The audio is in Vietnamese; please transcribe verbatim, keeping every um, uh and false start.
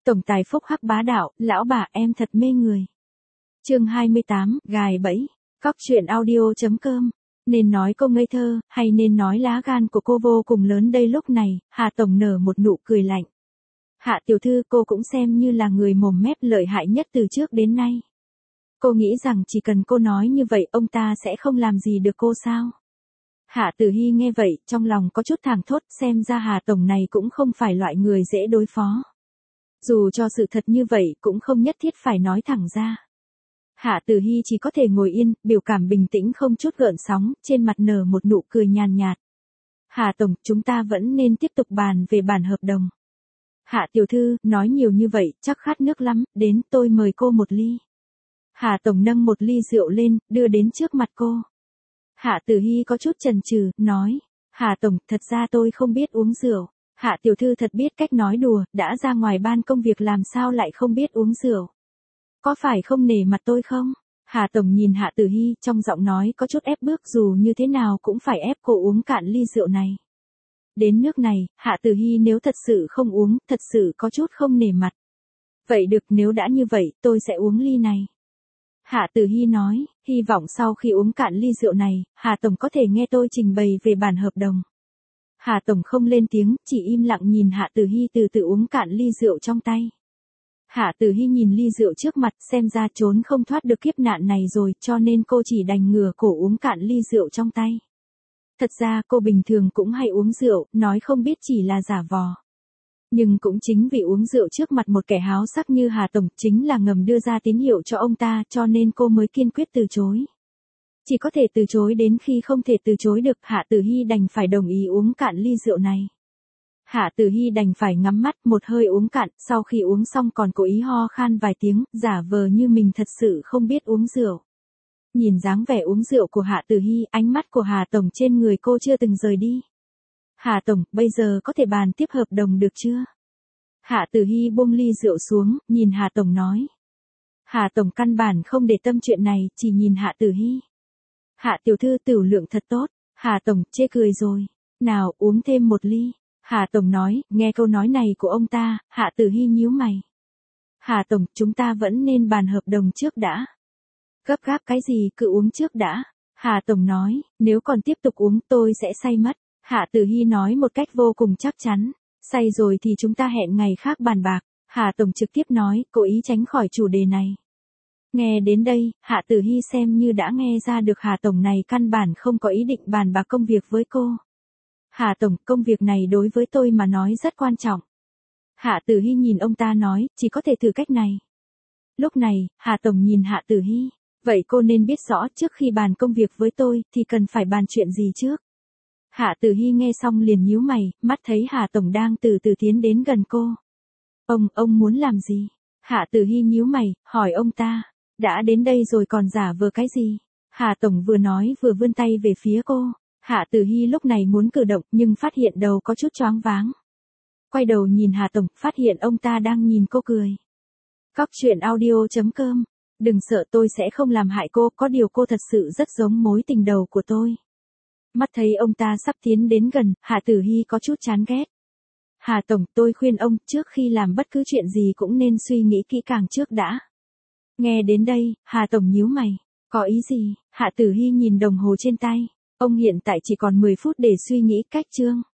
Tổng tài phúc hắc bá đạo, lão bà em thật mê người. Chương hai mươi tám, gài bẫy. Cóc truyện audio chấm com. Nên nói cô ngây thơ, hay nên nói lá gan của cô vô cùng lớn đây. Lúc này, Hà Tổng nở một nụ cười lạnh. Hạ tiểu thư, cô cũng xem như là người mồm mép lợi hại nhất từ trước đến nay. Cô nghĩ rằng chỉ cần cô nói như vậy ông ta sẽ không làm gì được cô sao? Hạ Tử Hi nghe vậy, trong lòng có chút thảng thốt, xem ra Hà Tổng này cũng không phải loại người dễ đối phó. Dù cho sự thật như vậy cũng không nhất thiết phải nói thẳng ra. Hạ Tử Hi chỉ có thể ngồi yên, biểu cảm bình tĩnh không chút gợn sóng, trên mặt nở một nụ cười nhàn nhạt. Hà Tổng, chúng ta vẫn nên tiếp tục bàn về bản hợp đồng. Hạ tiểu thư, nói nhiều như vậy, chắc khát nước lắm, đến tôi mời cô một ly. Hà Tổng nâng một ly rượu lên, đưa đến trước mặt cô. Hạ Tử Hi có chút chần chừ, nói, Hà Tổng, thật ra tôi không biết uống rượu. Hạ tiểu thư thật biết cách nói đùa, đã ra ngoài ban công việc làm sao lại không biết uống rượu. Có phải không nể mặt tôi không? Hà Tổng nhìn Hạ Tử Hi, trong giọng nói có chút ép bước, dù như thế nào cũng phải ép cô uống cạn ly rượu này. Đến nước này, Hạ Tử Hi nếu thật sự không uống, thật sự có chút không nể mặt. Vậy được, nếu đã như vậy, tôi sẽ uống ly này. Hạ Tử Hi nói, hy vọng sau khi uống cạn ly rượu này, Hà Tổng có thể nghe tôi trình bày về bản hợp đồng. Hà Tổng không lên tiếng, chỉ im lặng nhìn Hạ Tử Hi từ từ uống cạn ly rượu trong tay. Hạ Tử Hi nhìn ly rượu trước mặt, xem ra trốn không thoát được kiếp nạn này rồi, cho nên cô chỉ đành ngửa cổ uống cạn ly rượu trong tay. Thật ra cô bình thường cũng hay uống rượu, nói không biết chỉ là giả vò. Nhưng cũng chính vì uống rượu trước mặt một kẻ háo sắc như Hà Tổng, chính là ngầm đưa ra tín hiệu cho ông ta, cho nên cô mới kiên quyết từ chối. Chỉ có thể từ chối đến khi không thể từ chối được, Hạ Tử Hi đành phải đồng ý uống cạn ly rượu này. Hạ Tử Hi đành phải ngắm mắt, một hơi uống cạn, sau khi uống xong còn cố ý ho khan vài tiếng, giả vờ như mình thật sự không biết uống rượu. Nhìn dáng vẻ uống rượu của Hạ Tử Hi, ánh mắt của Hà Tổng trên người cô chưa từng rời đi. Hà Tổng, bây giờ có thể bàn tiếp hợp đồng được chưa? Hạ Tử Hi buông ly rượu xuống, nhìn Hà Tổng nói. Hà Tổng căn bản không để tâm chuyện này, chỉ nhìn Hạ Tử Hi. Hạ tiểu thư tửu lượng thật tốt. Hà Tổng chê cười rồi. Nào, uống thêm một ly. Hà Tổng nói, nghe câu nói này của ông ta, Hạ Tử Hi nhíu mày. Hà Tổng, chúng ta vẫn nên bàn hợp đồng trước đã. Gấp gáp cái gì, cứ uống trước đã. Hà Tổng nói, nếu còn tiếp tục uống tôi sẽ say mất. Hạ Tử Hi nói một cách vô cùng chắc chắn. Say rồi thì chúng ta hẹn ngày khác bàn bạc. Hà Tổng trực tiếp nói, cố ý tránh khỏi chủ đề này. Nghe đến đây, Hạ Tử Hi xem như đã nghe ra được Hà Tổng này căn bản không có ý định bàn bạc công việc với cô. Hà Tổng, công việc này đối với tôi mà nói rất quan trọng. Hạ Tử Hi nhìn ông ta nói, chỉ có thể thử cách này. Lúc này, Hà Tổng nhìn Hạ Tử Hi, vậy cô nên biết rõ trước khi bàn công việc với tôi, thì cần phải bàn chuyện gì trước. Hạ Tử Hi nghe xong liền nhíu mày, mắt thấy Hà Tổng đang từ từ tiến đến gần cô. Ông, ông muốn làm gì? Hạ Tử Hi nhíu mày, hỏi ông ta, đã đến đây rồi còn giả vờ cái gì? Hà Tổng vừa nói vừa vươn tay về phía cô. Hạ Tử Hi lúc này muốn cử động, nhưng phát hiện đầu có chút choáng váng. Quay đầu nhìn Hà Tổng, phát hiện ông ta đang nhìn cô cười. Cóc truyện audio chấm com. Đừng sợ, tôi sẽ không làm hại cô, có điều cô thật sự rất giống mối tình đầu của tôi. Mắt thấy ông ta sắp tiến đến gần, Hạ Tử Hi có chút chán ghét. Hà Tổng, tôi khuyên ông, trước khi làm bất cứ chuyện gì cũng nên suy nghĩ kỹ càng trước đã. Nghe đến đây, Hà Tổng nhíu mày. Có ý gì? Hạ Tử Hi nhìn đồng hồ trên tay. Ông hiện tại chỉ còn mười phút để suy nghĩ cách chương.